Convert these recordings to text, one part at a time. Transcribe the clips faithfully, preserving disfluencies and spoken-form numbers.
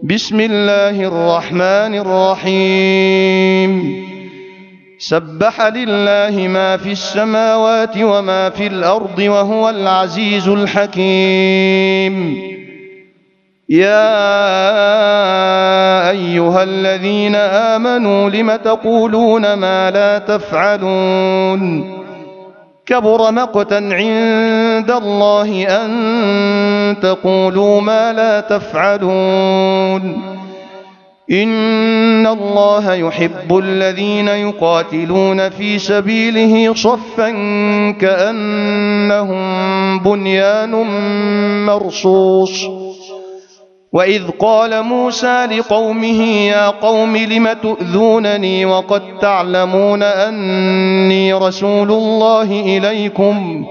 بسم الله الرحمن الرحيم سبح لله ما في السماوات وما في الأرض وهو العزيز الحكيم. يا أيها الذين آمنوا لم تقولون ما لا تفعلون كبر مقتا عند الله أن تقولوا ما لا تفعلون. إن الله يحب الذين يقاتلون في سبيله صفا كأنهم بنيان مرصوص. وإذ قال موسى لقومه يا قوم لم تؤذونني وقد تعلمون أني رسول الله إليكم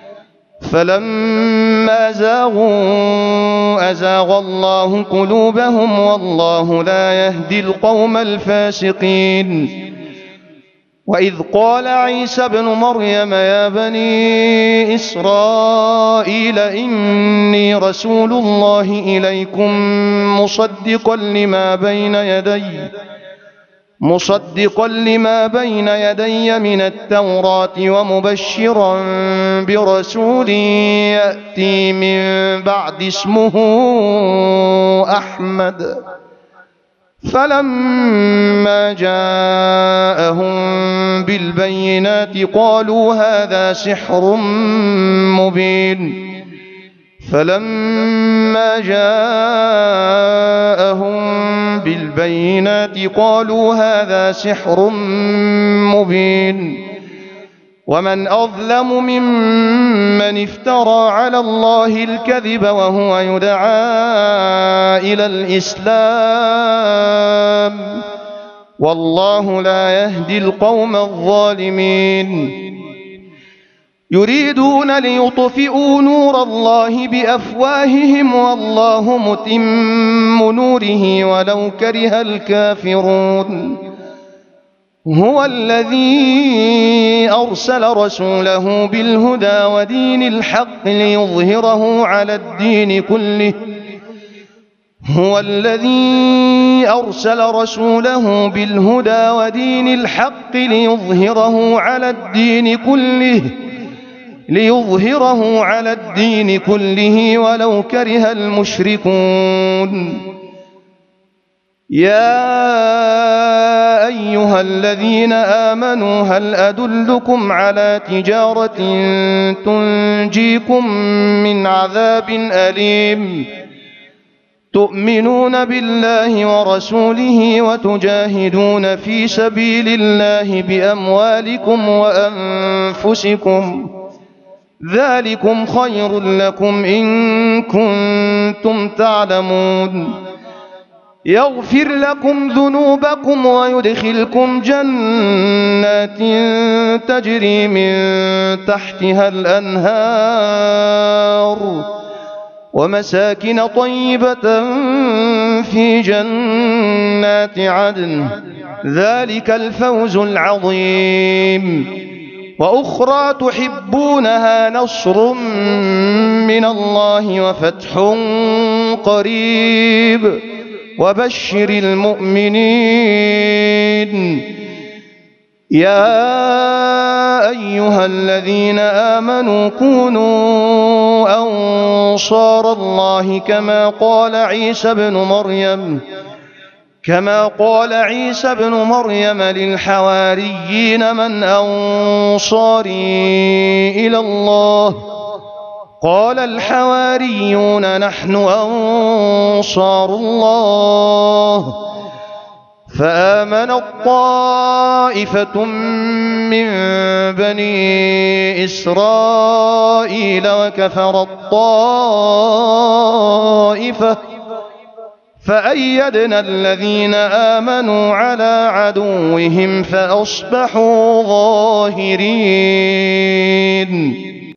فلما زاغوا أزاغ الله قلوبهم والله لا يهدي القوم الفاسقين. وإذ قال عيسى ابن مريم يا بني إسرائيل إني رسول الله إليكم مصدقا لما بين يدي مصدقا لما بين يدي من التوراة ومبشرا برسول يأتي من بعد اسمه أحمد. فلما جاءهم بالبينات قالوا هذا سحر مبين. فلما جاءهم بالبينات قالوا هذا سحر مبين. ومن أظلم ممن افترى على الله الكذب وهو يدعى إلى الإسلام والله لا يهدي القوم الظالمين. يريدون ليطفئوا نور الله بأفواههم والله متم نوره ولو كره الكافرون. هو الذي أرسل رسوله بالهدى ودين الحق ليظهره على الدين كله هو الذي أرسل رسوله بالهدى ودين الحق ليظهره على الدين كله ليظهره على الدين كله ولو كره المشركون. يا أيها الذين آمنوا هل أدلكم على تجارة تنجيكم من عذاب أليم تؤمنون بالله ورسوله وتجاهدون في سبيل الله بأموالكم وأنفسكم ذلكم خير لكم إن كنتم تعلمون. يغفر لكم ذنوبكم ويدخلكم جنات تجري من تحتها الأنهار ومساكن طيبة في جنات عدن ذلك الفوز العظيم. وأخرى تحبونها نصر من الله وفتح قريب وبشر المؤمنين. يا أيها الذين آمنوا كونوا أنصار الله كما قال عيسى ابن مريم كما قال عيسى ابن مريم للحواريين من أنصاري إلى الله قال الحواريون نحن أنصار الله. فآمنت طائفة من بني إسرائيل وكفرت طائفة فأيدنا الذين آمنوا على عدوهم فأصبحوا ظاهرين.